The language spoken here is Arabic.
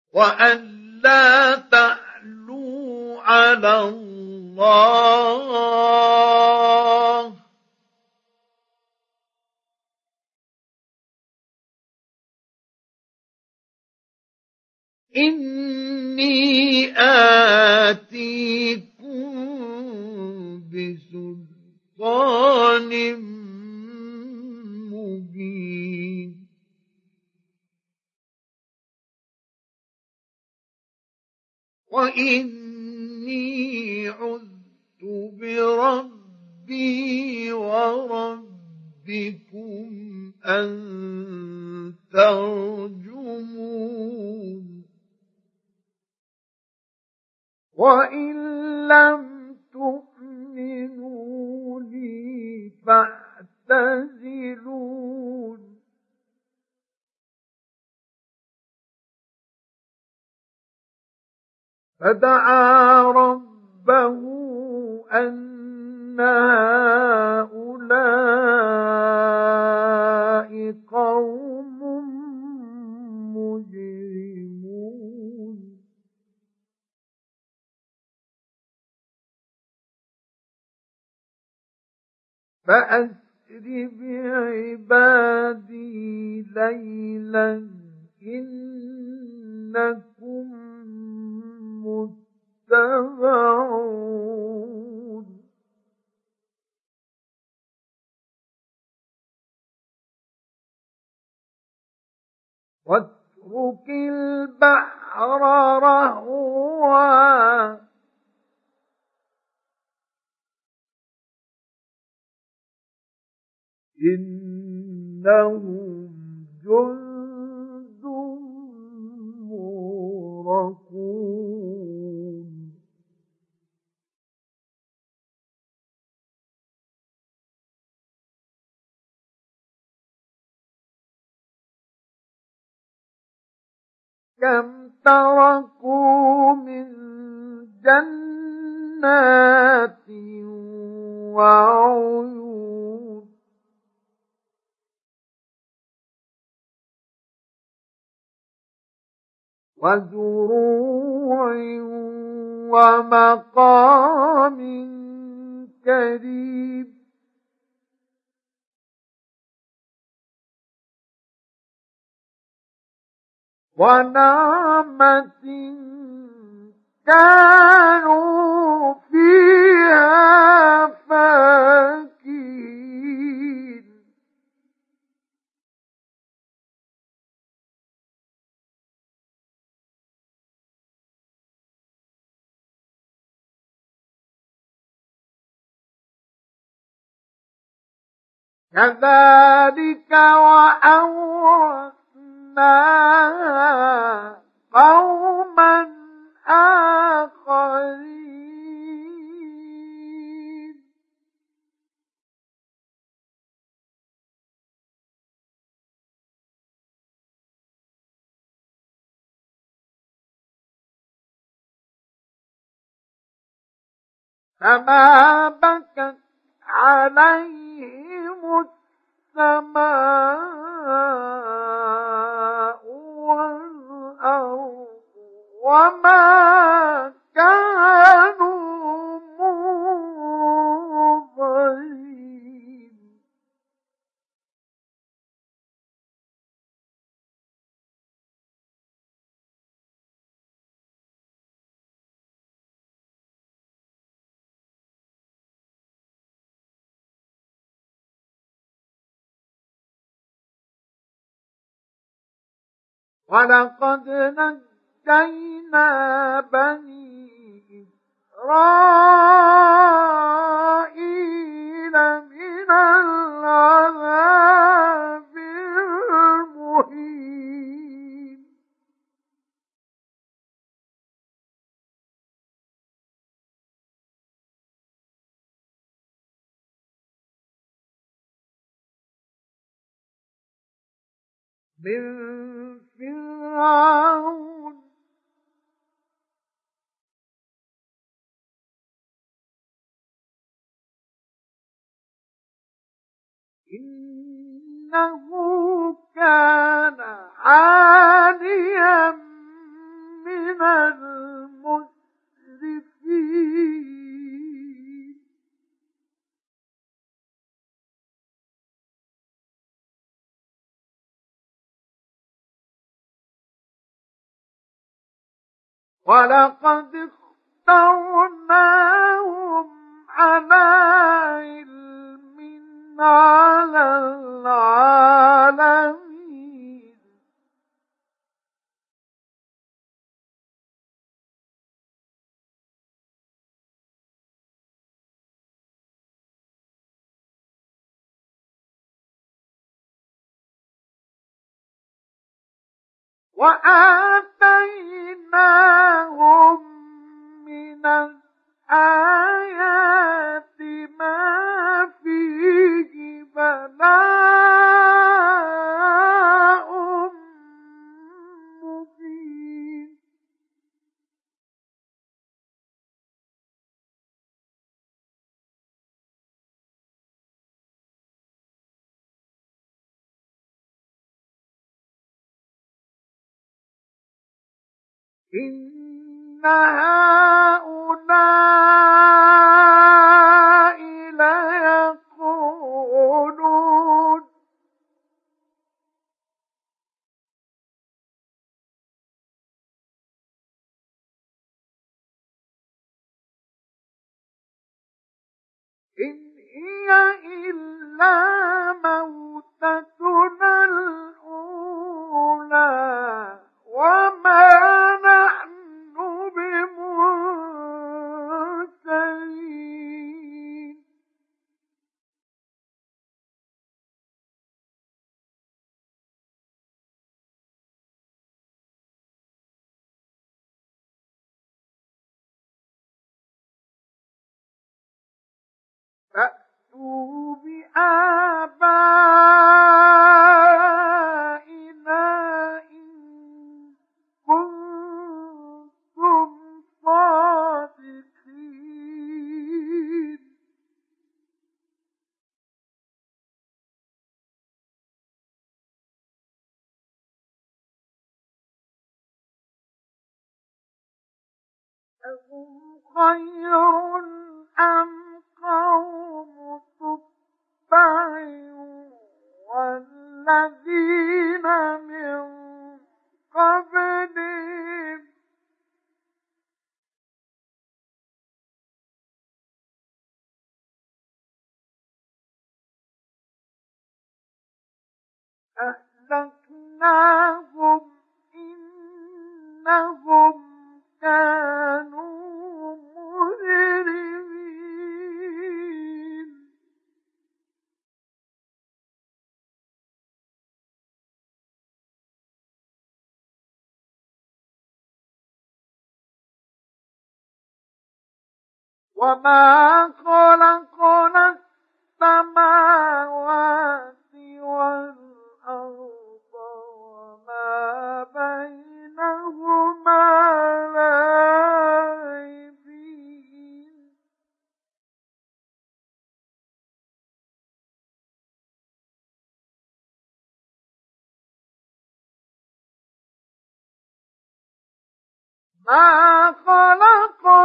وألا تعلوا على الله إني آتيكم بسلطان مبين وإني عذت بربي وربكم أن ترجمون وإن لم تؤمنوا لي فاعتزلون فدعا ربه أن هؤلاء قوم مجرمون فأسر بعبادي ليلا إنكم متبعون واترك البحر رهوا إنهم جند مغرقون كم تركوا من جنات وعيون وزروع ومقام كريم ونعمة كانوا فيها فاكهين كذلك وأورثناها قوما آخرين فما بكت عليهم السماء والأرض وما كانوا منظرين ولقد نجينا بني إسرائيل من العذاب المهين من فرعون إنه كان عاليا ولقد اخترناهم على علم على العالمين وآتيناهم من الآيات ما فيه بلاء مبين إن هؤلاء ليقولون إن هي إلا موتتنا الأولى وما نحن بمنشرين فأتوا بآبائنا إن كنتم صادقين أهم خير أم قوم تبع والذين من قبلهم أهلكناهم إنهم كانوا مجرمين وما خلقنا السماوات والأرض وما بينهما لاعبين ما خلقنا